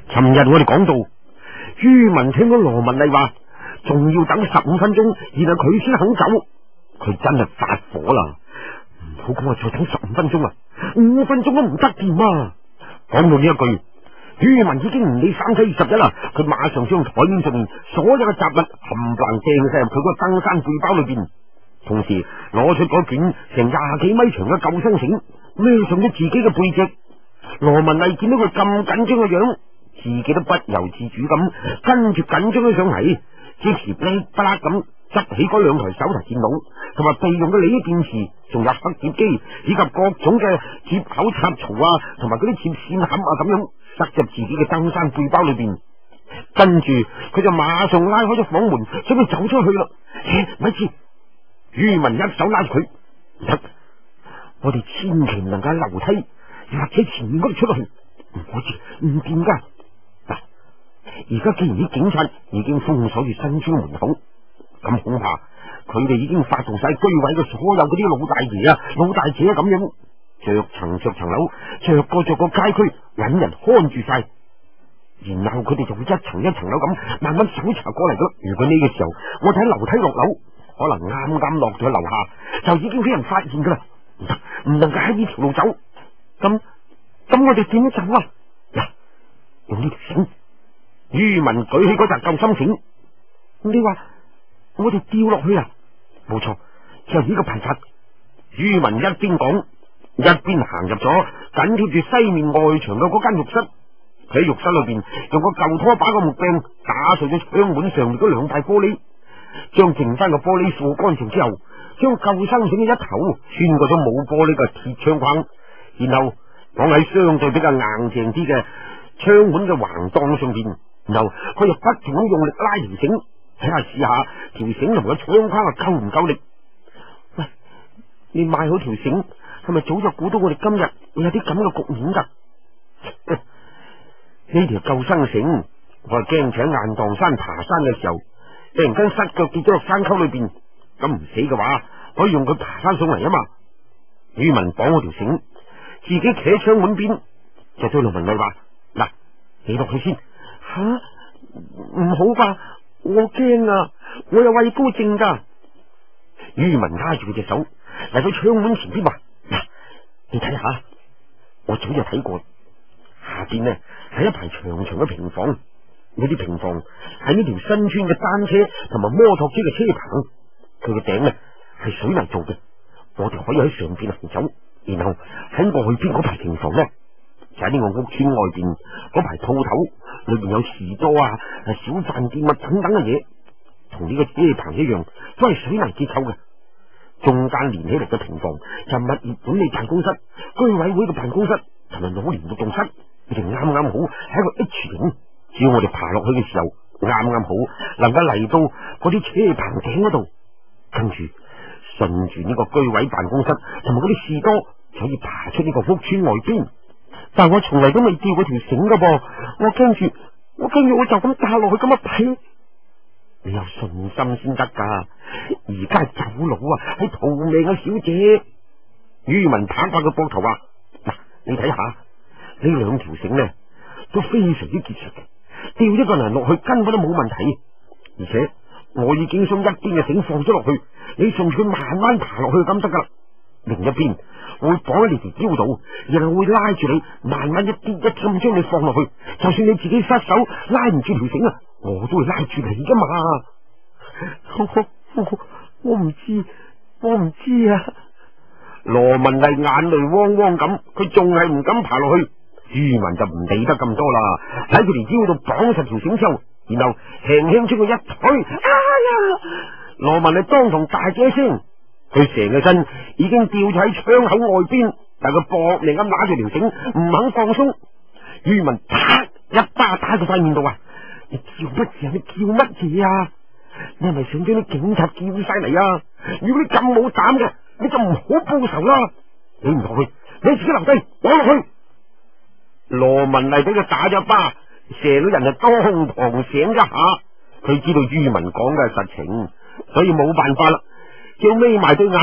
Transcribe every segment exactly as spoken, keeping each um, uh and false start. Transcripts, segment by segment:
尋日我哋講到，于文聽到羅文麗話仲要等十五分鐘，然後佢先肯走，佢真係發火啦！唔好講話再等十五分鐘啊，五分鐘都唔得掂啊！講到呢一句，于文已經唔理三七二十一啦，佢馬上將台面上面所有嘅雜物冚唪唥掟晒入佢個登山背包裏邊，同時攞出嗰卷成廿幾米長嘅救生繩，孭上咗自己嘅背脊。羅文麗見到佢咁緊張嘅樣，自己都不由自主咁跟住緊張咗上嚟，即時噼啪啦咁執起嗰兩台手提電腦，同埋備用嘅鋰電池，仲有黑碟機以及各種嘅接口插槽啊，同埋嗰啲接線盒啊，咁樣塞入自己嘅登山背包裏邊。跟住佢就馬上拉開咗房門，準備走出去啦。咪住！于文一手拉住佢，唔得，我哋千祈唔能夠喺樓梯或者前面嗰度出去，唔可以，唔掂噶。嗱，而家既然啲警察已經封鎖住新村門口，咁恐怕佢哋已經發動晒居委嘅所有嗰啲老大爺啊、老大姐啊咁樣，着層着層樓，着個着個街區揾人看住晒，然後佢哋就會一層一層樓咁慢慢搜查過嚟噶。如果呢個時候我哋喺樓梯落樓，可能啱啱落咗樓下就已經俾人發現噶啦，唔得，唔能夠喺呢條路走。咁咁我哋點走啊？嗱，用呢條繩。于文舉起嗰紮救生繩，你話我哋掉落去啊？冇錯，就係呢個辦法。于文一邊講一邊行入咗緊貼住西面外牆嘅嗰間浴室。佢喺浴室裏邊用個舊拖把嘅木柄打碎咗窗門上面嗰兩塊玻璃，將剩翻個玻璃掃乾淨之後，將救生繩嘅一頭穿過咗冇玻璃嘅鐵窗框，然後綁喺相對比較硬淨啲嘅窗門嘅橫檔上邊，然後佢又不停咁用力拉條繩，睇下試下條繩同個窗框啊夠唔夠力。喂，你買好條繩係咪早就估到我哋今日會有啲咁嘅局面噶？呢條救生繩我係驚喺雁蕩山爬山嘅時候突然間失腳跌咗落山溝裏邊，咁唔死嘅話可以用佢爬翻上嚟啊嘛。于文綁好條繩，自己企喺窗門邊，就對羅文麗話：嗱，你落去先。吓，唔好吧，我驚啊，我有畏高症噶。于文拉住佢隻手嚟到窗門前邊話：嗱，你睇下，我早就睇過，下邊呢係一排長長嘅平房，呢啲平房係呢條新村嘅單車同埋摩托車嘅車棚，佢嘅頂呢係水泥做嘅，我哋可以喺上邊行走，然後喺外邊嗰排平房呢，就喺呢個屋村外邊嗰排鋪頭，裏邊有士多啊、小販店物等等嘅嘢，同呢個車棚一樣，都係水泥結構嘅。中間連起嚟嘅平房就物業管理辦公室、居委會嘅辦公室同埋老年活動室，佢哋啱啱好係一個 H 型，只要我哋爬落去嘅時候，啱啱好能夠嚟到嗰啲車棚頂嗰度，跟住順住呢個居委辦公室同埋嗰啲士多，就可以爬出呢個屋村外邊。但我從嚟都未吊過條繩噶噃，我驚住，我驚住我就咁打落去咁啊弊！你有信心先得噶，而家走佬啊，係逃命啊，小姐！于文拍拍個膊頭話：嗱，你睇下呢兩條繩呢，都非常之結實嘅，吊一個人落去根本都冇問題。而且我已經將一邊嘅繩放咗落去，你順住佢慢慢爬落去咁得噶啦。另一邊我會綁喺你條腰度，然後會拉住你，慢慢一啲一啲咁將你放落去。就算你自己失手拉唔住條繩啊，我都會拉住你噶嘛。我我我唔知，我唔知啊。羅文麗眼淚汪汪咁，佢仲係唔敢爬落去。于文就唔理得咁多啦，喺佢條腰度綁實條繩之後，然後輕輕將佢一推，哎呀！羅文麗當堂大叫一聲，佢成個身已經吊咗喺窗口外邊，但佢搏命咁拿住條繩，唔肯放鬆。于文啪一巴打佢塊面度啊！你叫乜嘢？你叫乜嘢啊？你係咪想將啲警察叫晒嚟啊？如果你咁冇膽嘅，你就唔好報仇啦！你唔落去，你自己留低，我落去。羅文麗俾佢打咗一巴，成個人就當堂醒一下。佢知道于文講嘅係實情，所以冇辦法啦，叫眯埋對眼，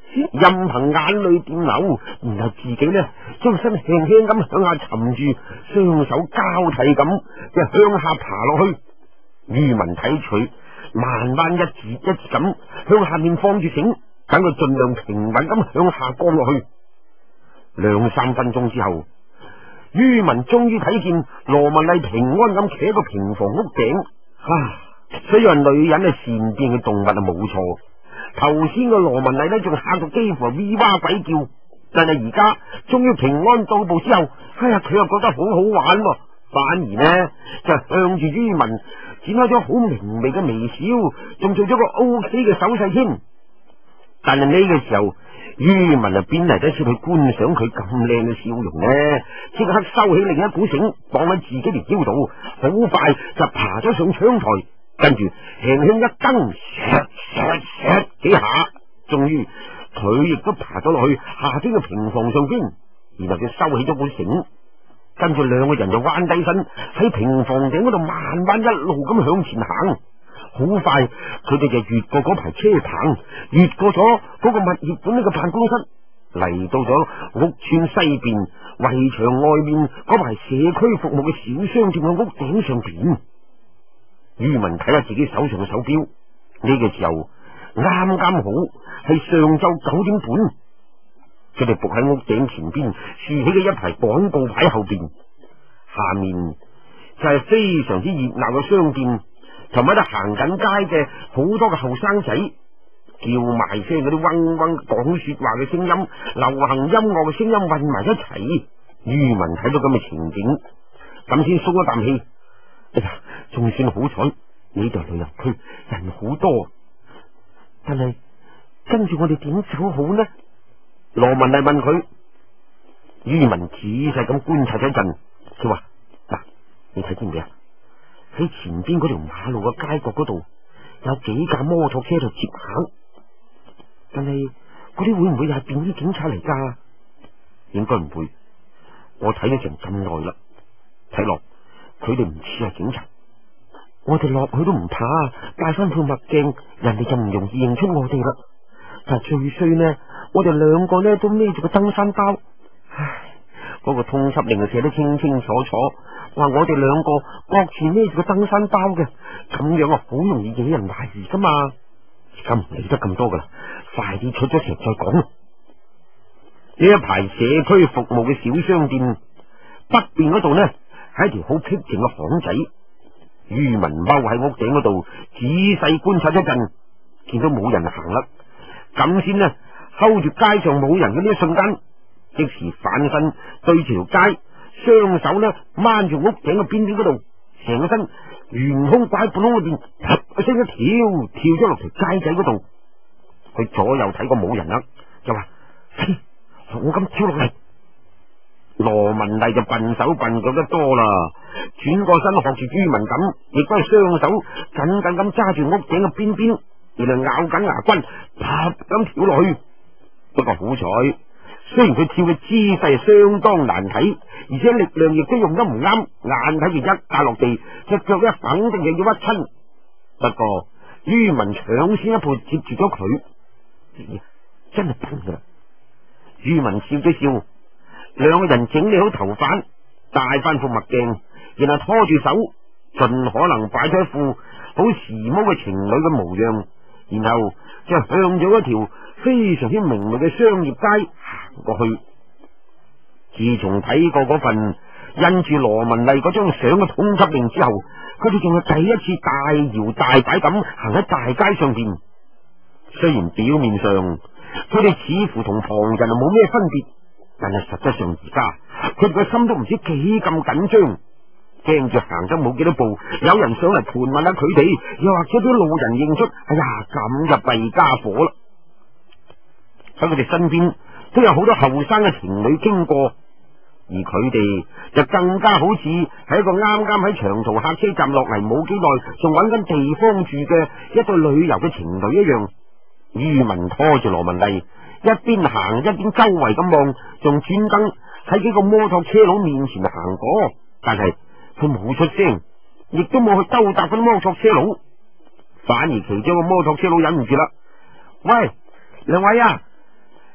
任憑眼淚點流，然後自己呢將身輕輕咁向下沉住，雙手交替咁就向下爬落去。于文睇佢慢慢一節一節咁向下面放住繩，等佢盡量平穩咁向下降落去。兩三分鐘之後，于文終於睇見羅文麗平安咁企喺個平房屋頂。啊，雖然女人係善變嘅動物啊，冇錯。頭先個羅文麗呢仲嚇到幾乎係咪哇鬼叫，但係而家終於平安到步之後，哎呀，佢又覺得好好玩喎，反而呢就向住于文展開咗好明媚嘅微笑，仲做咗個 O K 嘅手勢添。但係呢個時候，于文啊邊嚟得切去觀賞佢咁靚嘅笑容呢？即刻收起另一股繩綁喺自己條腰度，好快就爬咗上窗台，跟住輕輕一蹬，唰唰唰幾下，終於佢亦都爬咗落去下邊嘅平房上邊，然後佢收起咗股繩，跟住兩個人就彎低身喺平房頂嗰度慢慢一路咁向前行。好快，佢哋就越過嗰排車棚，越過咗嗰個物業管理嘅辦公室，嚟到咗屋村西邊圍牆外面嗰排社區服務嘅小商店嘅屋頂上邊。于文睇下自己手上嘅手錶，呢個時候啱啱好係上晝九點半。佢哋伏喺屋頂前邊豎起嘅一排廣告牌後邊，下面就係非常之熱鬧嘅商店，同埋喺度行緊街嘅好多嘅後生仔，叫賣聲嗰啲嗡嗡講說話嘅聲音，流行音樂嘅聲音混埋一齊。于文睇到咁嘅情景，咁先鬆一啖氣。哎呀，仲算好彩，呢度旅遊區人好多，但係跟住我哋點走好呢？羅文麗問佢。于文仔細咁觀察咗一陣，佢話：嗱，你睇見未啊？喺前邊嗰條馬路嘅街角嗰度有幾架摩托車喺度接行，但係嗰啲會唔會又係便衣警察嚟噶？應該唔會，我睇咗成咁耐啦，睇落佢哋唔似係警察。我哋落去都唔怕，戴翻副墨鏡，人哋就唔容易認出我哋啦。但係最衰呢，我哋兩個呢都孭住個登山包，唉，嗰個通緝令寫得清清楚楚，話我哋兩個各自孭住個登山包嘅，咁樣啊好容易惹人懷疑噶嘛。而家唔理得咁多噶啦，快啲出咗城再講。呢一排社區服務嘅小商店北邊嗰度呢，係一條好僻靜嘅巷仔。于文踎喺屋頂嗰度仔細觀察一陣，見到冇人行啦，咁先呢 hold 住街上冇人嘅呢一瞬間，即時反身對住條街，雙手呢掹住屋頂嘅邊邊嗰度，成個身懸空擺喺半空嗰邊，啪一聲一跳，跳咗落條街仔嗰度。佢左右睇過冇人啦，就話：我咁跳落嚟。羅文麗就笨手笨腳得多啦，轉過身學住于文咁，亦都係雙手緊緊咁揸住屋頂嘅邊邊，然後咬緊牙關，啪咁跳落去。不過好彩，雖然佢跳嘅姿勢相當難睇，而且力量亦都用得唔啱，眼睇住一架落地，隻腳一肯定就要屈親。不過于文搶先一步接住咗佢，真係笨噶啦！于文笑咗笑。兩個人整理好頭髮，戴翻副墨鏡，然後拖住手，盡可能擺出一副好時髦嘅情侶嘅模樣，然後就向咗一條非常之明媚嘅商業街行過去。自從睇過嗰份印住羅文麗嗰張相嘅通緝令之後，佢哋仲係第一次大搖大擺咁行喺大街上邊。雖然表面上佢哋似乎同旁人冇咩分別，但係實質上而家佢哋個心都唔知幾咁緊張，驚住行得冇幾多步，有人上嚟盤問下佢哋，又或者啲路人認出，哎呀，咁就弊家伙啦！喺佢哋身邊都有好多後生嘅情侶經過，而佢哋就更加好似係一個啱啱喺長途客車站落嚟冇幾耐，仲揾緊地方住嘅一對旅遊嘅情侶一樣。于文拖住羅文麗，一邊行一邊周圍咁望，仲專登喺幾個摩托車佬面前行過，但係佢冇出聲，亦都冇去兜搭嗰啲摩托車佬，反而其中個摩托車佬忍唔住啦：喂，兩位啊，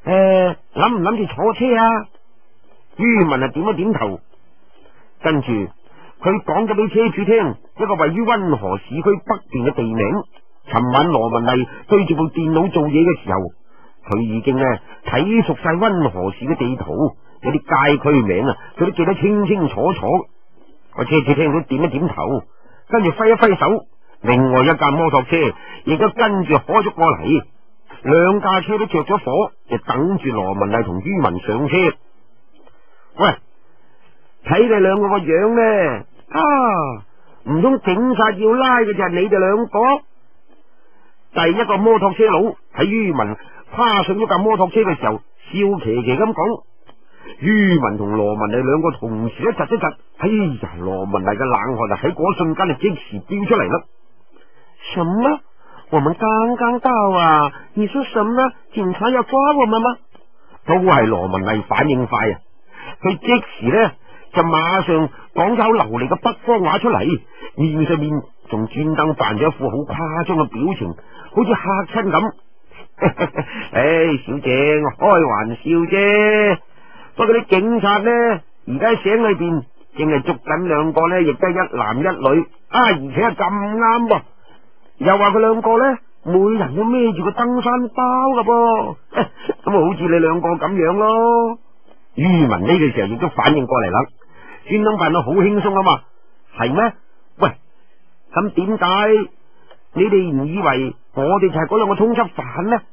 誒，諗唔諗住坐車啊？于文啊點一點頭，跟住佢講咗俾車主聽一個位於溫河市區北邊嘅地名。尋晚羅文麗對住部電腦做嘢嘅時候，佢已經呢睇熟晒溫河市嘅地圖，有啲街區名啊，佢都記得清清楚楚。個車主聽到點一點頭，跟住揮一揮手，另外一架摩托車亦都跟住開咗過嚟，兩架車都着咗火，就等住羅文麗同于文上車。喂，睇你兩個個樣呢，啊，唔通警察要拉嘅就係你哋兩個？第一個摩托車佬喺于文跨上咗架摩托車嘅時候，笑騎騎咁講。于文同羅文麗兩個同時一窒一窒，哎呀，羅文麗嘅冷汗啊喺嗰瞬間就即時飆出嚟啦。什麼？我們剛剛到啊！你說什麼？警察要抓我們嗎？都係羅文麗反應快啊！佢即時呢就馬上講咗流利嘅北方話出嚟，面上面仲專登扮咗一副好誇張嘅表情，好似嚇親咁。唉，小姐，我開玩笑啫。不過啲警察呢，而家喺省裏邊淨係捉緊兩個呢，亦都係一男一女啊，而且係咁啱噃。又話佢兩個呢，每人都孭住個登山包噶噃，咁啊，好似你兩個咁樣咯。于文呢個時候亦都反應過嚟啦，專登扮到好輕鬆啊嘛。係咩？喂，咁點解你哋唔以為我哋就係嗰兩個通緝犯呢？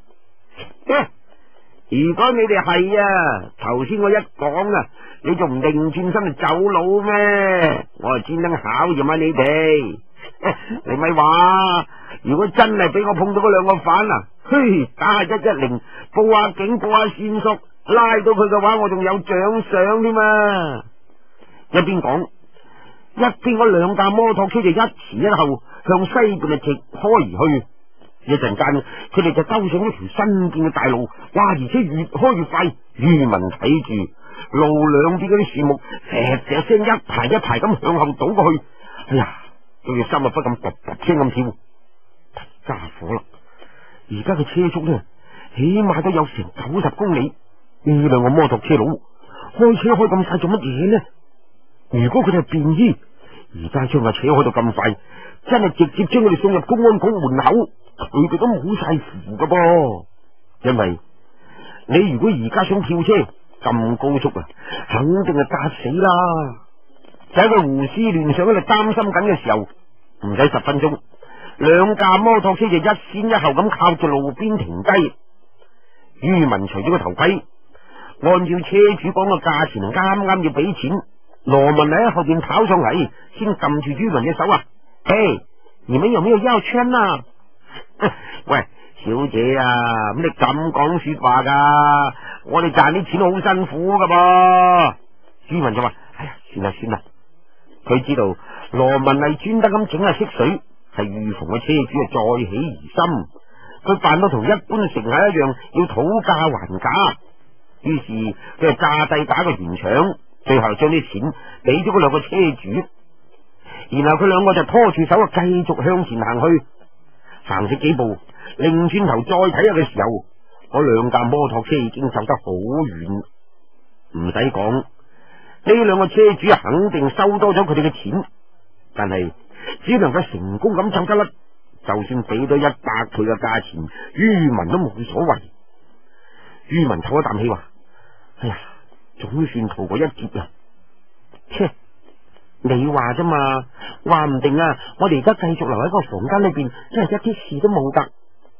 如果你哋係啊，頭先我一講啊，你仲唔擰轉身就走佬咩？我係專登考驗下你哋。你咪話，如果真係俾我碰到嗰兩個犯啊，嘿，打下一一零，報下警，報下線索，拉到佢嘅話，我仲有獎賞添啊！一邊講，一邊嗰兩架摩托車就一前一後向西邊就直開而去。一陣間，佢哋就兜上一條新建嘅大路，哇！而且越開越快。于文睇住路兩邊嗰啲樹木，石石聲一排一排咁向後倒過去。哎呀，佢嘅心啊不禁噠噠聲咁跳。家伙啦！而家嘅車速呢，起碼都有成九十公里。呢兩個摩托車佬開車開咁快做乜嘢呢？如果佢哋係便衣，而家將架車開到咁快，真係直接將佢哋送入公安局門口。佢哋都冇晒符噶噃，因為你如果而家想跳車咁高速啊，肯定係駕死啦。就喺佢胡思亂想喺度擔心緊嘅時候，唔使十分鐘，兩架摩托車就一先一後咁靠住路邊停低。于文除咗個頭盔，按照車主講嘅價錢，啱啱要俾錢。羅文喺後邊跑上嚟，先撳住于文嘅手啊！嘿，你們有沒有要圈啊？喂，小姐啊，咁你咁講說話噶？我哋賺啲錢好辛苦噶噃。于文就話：哎呀，算啦算啦。佢知道羅文麗專登咁整下色水，係預防個車主啊再起疑心。佢扮到同一般乘客一樣，要討價還價。於是佢就詐帝打個圓場，最後將啲錢俾咗嗰兩個車主。然後佢兩個就拖住手啊，繼續向前行去。行咗幾步，擰轉頭再睇下嘅時候，嗰兩架摩托車已經走得好遠。唔使講，呢兩個車主肯定收多咗佢哋嘅錢，但係只能夠成功咁走得甩。就算俾多一百倍嘅價錢，于文都冇所謂。于文唞一啖氣話：哎呀，總算逃過一劫啦！切，你話啫嘛，話唔定啊，我哋而家繼續留喺個房間裏邊，真係一啲事都冇得。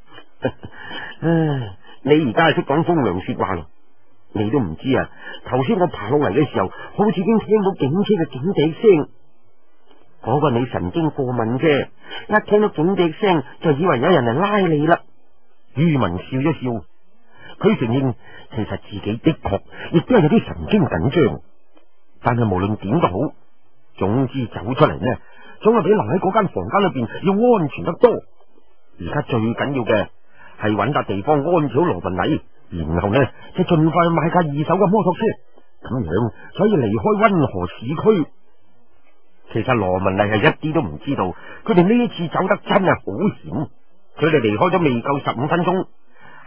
唉，你而家係識講風涼說話咯，你都唔知啊！頭先我爬落嚟嘅時候，好似已經聽到警車嘅警笛聲。嗰個你神經過敏啫，一聽到警笛聲就以為有人嚟拉你啦。于文笑一笑，佢承認其實自己的確亦都係有啲神經緊張，但係無論點都好，總之走出嚟呢，總係比留喺嗰間房間裏邊要安全得多。而家最緊要嘅係揾笪地方安置羅文麗，然後呢就盡快買架二手嘅摩托車，咁樣所以離開溫河市區。其實羅文麗係一啲都唔知道，佢哋呢一次走得真係好險。佢哋離開咗未夠十五分鐘，喺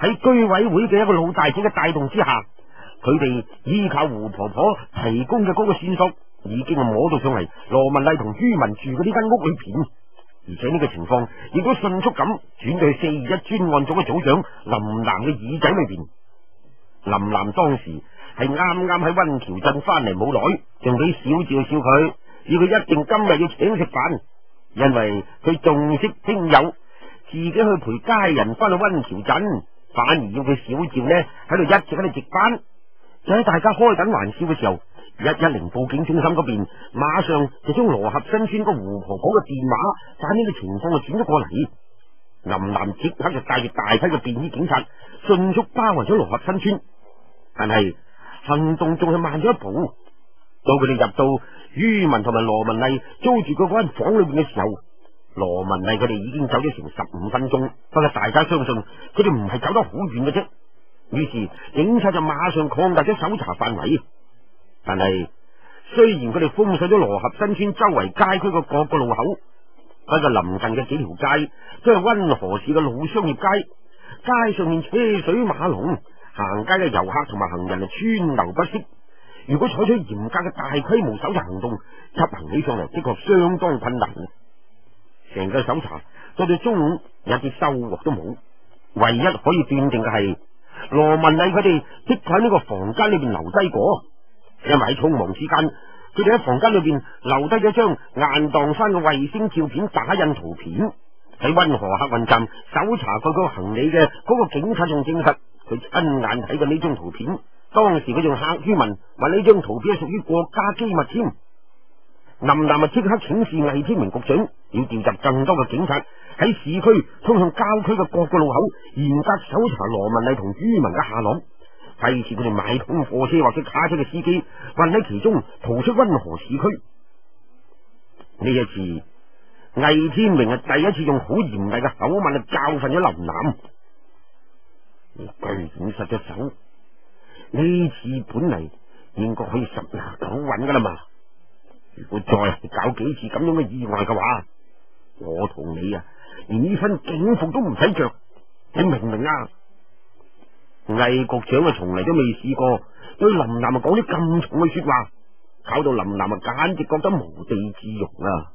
喺居委會嘅一個老大姐嘅帶動之下，佢哋依靠胡婆婆提供嘅嗰個線索，已經摸到上嚟羅文麗同于文住嘅呢間屋裏邊，而且呢個情況亦都迅速咁轉到去四二一專案組嘅組長林南嘅耳仔裏邊。林南當時係啱啱喺溫橋鎮翻嚟冇耐，仲俾小趙笑佢，要佢一定今日要請食飯，因為佢仲識聽友，自己去陪家人翻去溫橋鎮，反而要佢小趙呢喺度一直喺度值班。就喺大家開緊玩笑嘅時候，一一零報警中心嗰邊馬上就將羅合新村個胡婆婆嘅電話反映嘅情況就轉咗過嚟。林南即刻就帶住大批嘅便衣警察，迅速包圍咗羅合新村，但係行動仲係慢咗一步。到佢哋入到于文同埋羅文麗租住嗰間房裏邊嘅時候，羅文麗佢哋已經走咗成十五分鐘，不過大家相信佢哋唔係走得好遠嘅啫。於是警察就馬上擴大咗搜查範圍，但係雖然佢哋封鎖咗羅合新村周圍街區嘅各個路口，不過臨近嘅幾條街都係溫和市嘅老商業街，街上面車水馬龍，行街嘅遊客同埋行人係川流不息。如果採取嚴格嘅大規模搜查行動，執行起上嚟的確相當困難。成個搜查到到中午一啲收穫都冇，唯一可以斷定嘅係羅文麗佢哋的確喺呢個房間裏邊留低過，因為喺匆忙之間，佢哋喺房間裏邊留低咗張雁蕩山嘅衛星照片打印圖片。喺溫河客運站搜查佢個行李嘅嗰個警察仲證實，佢親眼睇過呢張圖片。當時佢仲嚇于文話呢張圖片係屬於國家機密添。林南啊即刻請示魏天明局長，要調集更多嘅警察喺市區通向郊區嘅各個路口，嚴格搜查羅文麗同于文嘅下落，費事佢哋買通貨車或者卡車嘅司機混喺其中逃出溫河市區。呢一次魏天明係第一次用好嚴厲嘅口吻去教訓咗林南，你居然失咗手，呢次本嚟應該可以十拿九穩噶啦嘛！如果再搞幾次咁樣嘅意外嘅話，我同你啊，連呢份警服都唔使着，你明唔明啊？魏局長啊，從嚟都未試過對林南啊講啲咁重嘅說話，搞到林南啊簡直覺得無地自容啊！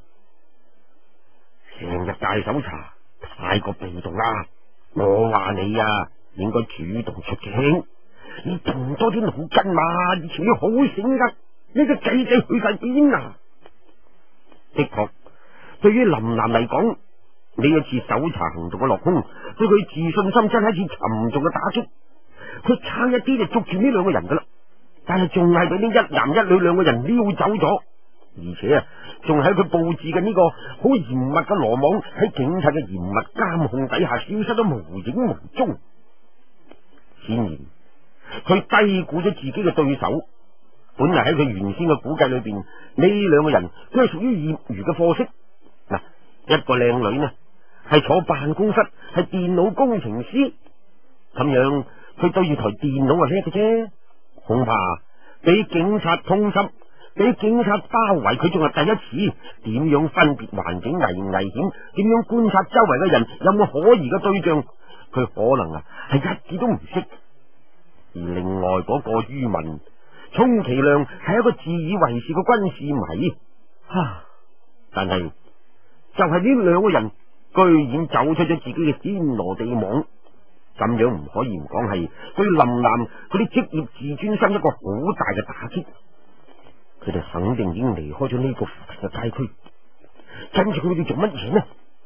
成日大搜查太過被動啦，我話你啊，應該主動出擊，你動多啲腦筋嘛！以前你好醒噶，你個仔仔去晒邊啊？的確，對於林南嚟講，呢一次搜查行動嘅落空，對佢自信心真係一次沉重嘅打擊。佢差一啲就捉住呢兩個人噶啦，但係仲係俾呢一男一女兩個人撩走咗，而且啊，仲喺佢布置嘅呢個好嚴密嘅羅網喺警察嘅嚴密監控底下消失咗無影無蹤。顯然，佢低估咗自己嘅對手。本嚟喺佢原先嘅估計裏邊，呢兩個人都係屬於業餘嘅貨色。嗱，一個靚女呢係坐辦公室，係電腦工程師，咁樣佢對住台電腦係叻嘅啫。恐怕俾警察通緝，俾警察包圍，佢仲係第一次。點樣分別環境危唔危險？點樣觀察周圍嘅人有冇可疑嘅對象？佢可能啊係一啲都唔識。而另外嗰個于文，充其量係一個自以為是嘅軍事迷，哈！但係就係呢兩個人，居然走出咗自己嘅天羅地網，咁樣唔可以唔講係對林南嗰啲職業自尊心一個好大嘅打擊。佢哋肯定已經離開咗呢個附近嘅街區，跟住佢哋做乜嘢呢？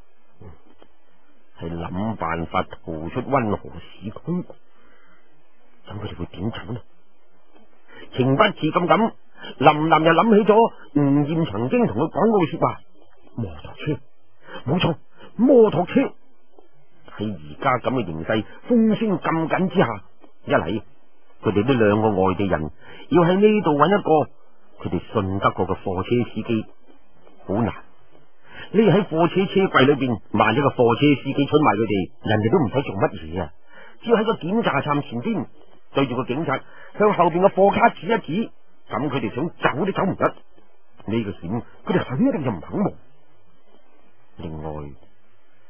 係諗辦法逃出溫河市區。咁佢哋會點走呢？情不自禁咁，林南又諗起咗吳艷曾經同佢講過嘅說話：摩托車，冇錯，摩托車。喺而家咁嘅形勢，風聲咁緊之下，一嚟佢哋呢兩個外地人要喺呢度揾一個佢哋信得過嘅貨車司機，好難。匿喺貨車車櫃裏邊，萬一個貨車司機出賣佢哋，人哋都唔使做乜嘢啊！只要喺個檢查站前邊對住個警察，向後邊嘅貨卡指一指，咁佢哋想走都走唔得。呢個險佢哋肯定就唔肯冒。另外，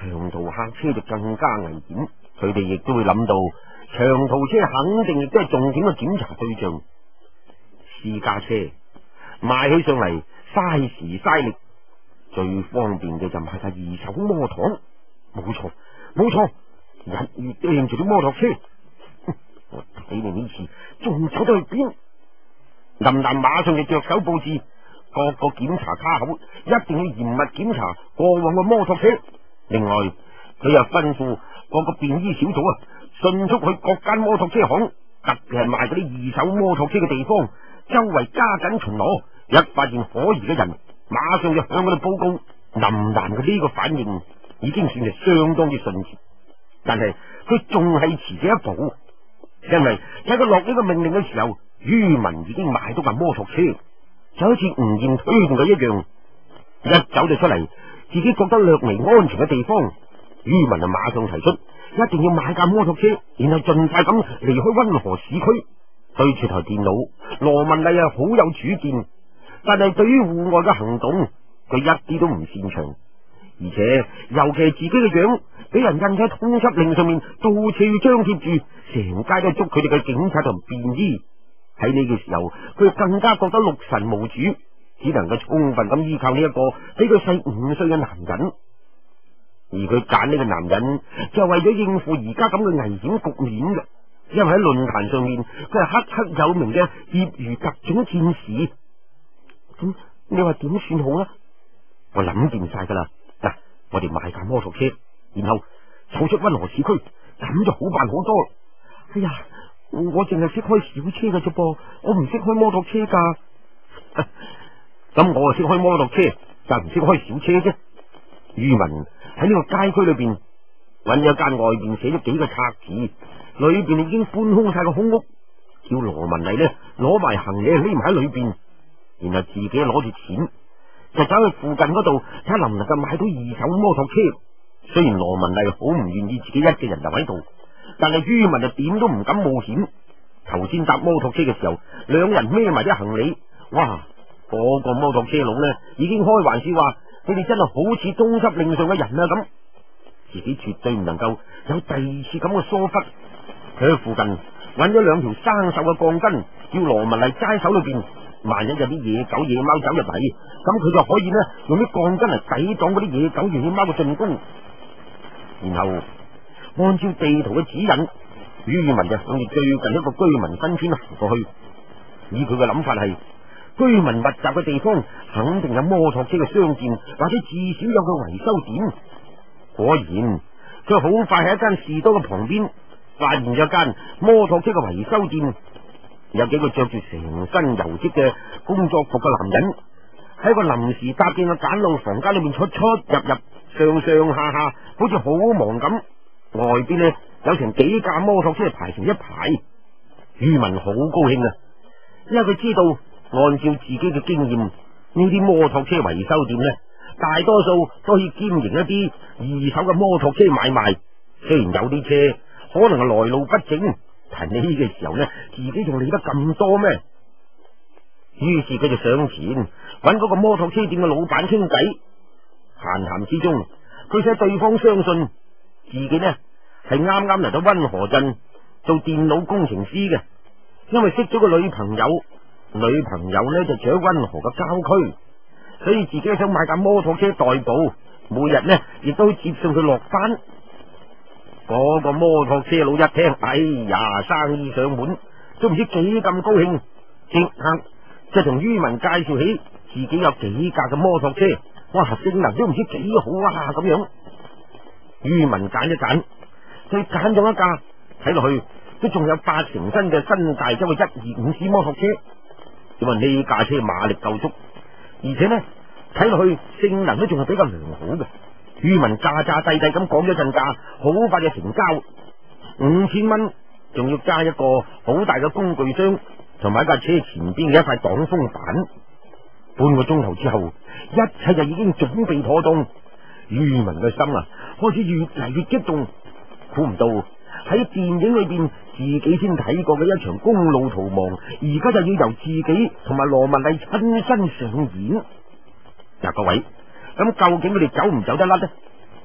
長途客車就更加危險。佢哋亦都會諗到長途車肯定亦都係重點嘅檢查對象。私家車賣起上嚟嘥時嘥力，最方便嘅就買架二手摩托。冇錯冇錯，日月掟住啲摩托車，我睇你呢次仲走得去邊？林蘭馬上就着手布置各個檢查卡口，一定要嚴密檢查過往嘅摩托車。另外，佢又吩咐各個便衣小組啊，迅速去各間摩托車行，特別係賣嗰啲二手摩托車嘅地方，周圍加緊巡邏。一發現可疑嘅人，馬上就向我哋報告。林蘭嘅呢個反應已經算係相當之迅捷，但係佢仲係遲咗一步，因為喺佢落呢個命令嘅時候，于文已經買到架摩托車，就好似吳彥推動佢一樣，一走就出嚟，自己覺得略微安全嘅地方，于文就馬上提出一定要買架摩托車，然後盡快咁離開溫河市區。對住台電腦，羅文麗啊好有主見，但係對於戶外嘅行動，佢一啲都唔擅長，而且尤其係自己嘅樣俾人印喺通緝令上面，到處張貼住，成街都捉佢哋嘅警察同便衣。喺呢個時候，佢更加覺得六神無主，只能夠充分咁依靠呢一個比佢細五歲嘅男人。而佢揀呢個男人就為咗應付而家咁嘅危險局面嘅，因為喺論壇上面佢係赫赫有名嘅業餘特種戰士。咁你話點算好啊？我諗掂晒噶啦，嗱，我哋買架摩托車，然後走出溫河市區，咁就好辦好多。哎呀，我淨係識開小車嘅啫噃，我唔識開摩托車噶。咁我啊識開摩托車，就唔識開小車啫。于文喺呢個街區裏邊揾咗間外邊寫咗幾個冊子，裏邊已經搬空晒個空屋，叫羅文麗呢攞埋行李匿埋喺裏邊，然後自己攞住錢就走去附近嗰度睇下能唔能夠買到二手摩托車。雖然羅文麗好唔願意自己一個人留喺度，但係于文就點都唔敢冒險。頭先搭摩托車嘅時候，兩人孭埋啲行李，哇！嗰個摩托車佬呢已經開玩笑話，佢哋真係好似通緝令上嘅人啊咁，自己絕對唔能夠有第二次咁嘅疏忽。佢喺附近揾咗兩條生鏽嘅鋼筋，叫羅文麗齋手裏邊，萬一有啲野狗野貓走入嚟，咁佢就可以呢用啲鋼筋嚟抵擋嗰啲野狗野貓嘅進攻。然後按照地圖嘅指引，于文就向住最近一個居民新村行過去。以佢嘅諗法係，居民密集嘅地方肯定有摩托車嘅商店，或者至少有個維修點。果然，佢好快喺一間士多嘅旁邊發現咗間摩托車嘅維修店，有幾個着住成身油漬嘅工作服嘅男人喺個臨時搭建嘅簡陋房間裏面出出入入，上上下下，好似好忙咁。外邊呢有成幾架摩托車排成一排。于文好高興啊，因為佢知道按照自己嘅經驗，呢啲摩托車維修店呢大多數都可以兼營一啲二手嘅摩托車買賣。雖然有啲車可能係來路不正，但呢個時候呢自己仲理得咁多咩？於是佢就上前揾嗰個摩托車店嘅老闆傾偈。閒談之中，佢使對方相信自己呢係啱啱嚟到溫河鎮做電腦工程師嘅，因為識咗個女朋友，女朋友呢就住喺溫河嘅郊區，所以自己想買架摩托車代步，每日呢亦都接送佢落班。嗰個摩托車佬一聽，哎呀，生意上門，都唔知幾咁高興，即刻就同于文介紹起自己有幾架嘅摩托車，哇，性能都唔知幾好啊咁樣。于文揀一揀，佢揀咗一架睇落去都仲有八成新嘅新大洲嘅一二五 C 摩托車，因為呢架車馬力夠足，而且呢睇落去性能都仲係比較良好嘅。于文詐詐諦諦咁講咗陣價，好快就成交，五千蚊，仲要加一個好大嘅工具箱，同埋一架車前邊嘅一塊擋風板。半個鐘頭之後，一切就已經準備妥當。于文嘅心啊，開始越嚟越激動，估唔到喺電影裏邊自己先睇過嘅一場公路逃亡，而家就要由自己同埋羅文麗親身上演。嗱，各位，咁究竟佢哋走唔走得甩呢？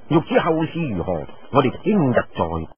欲知後事如何，我哋聽日再講。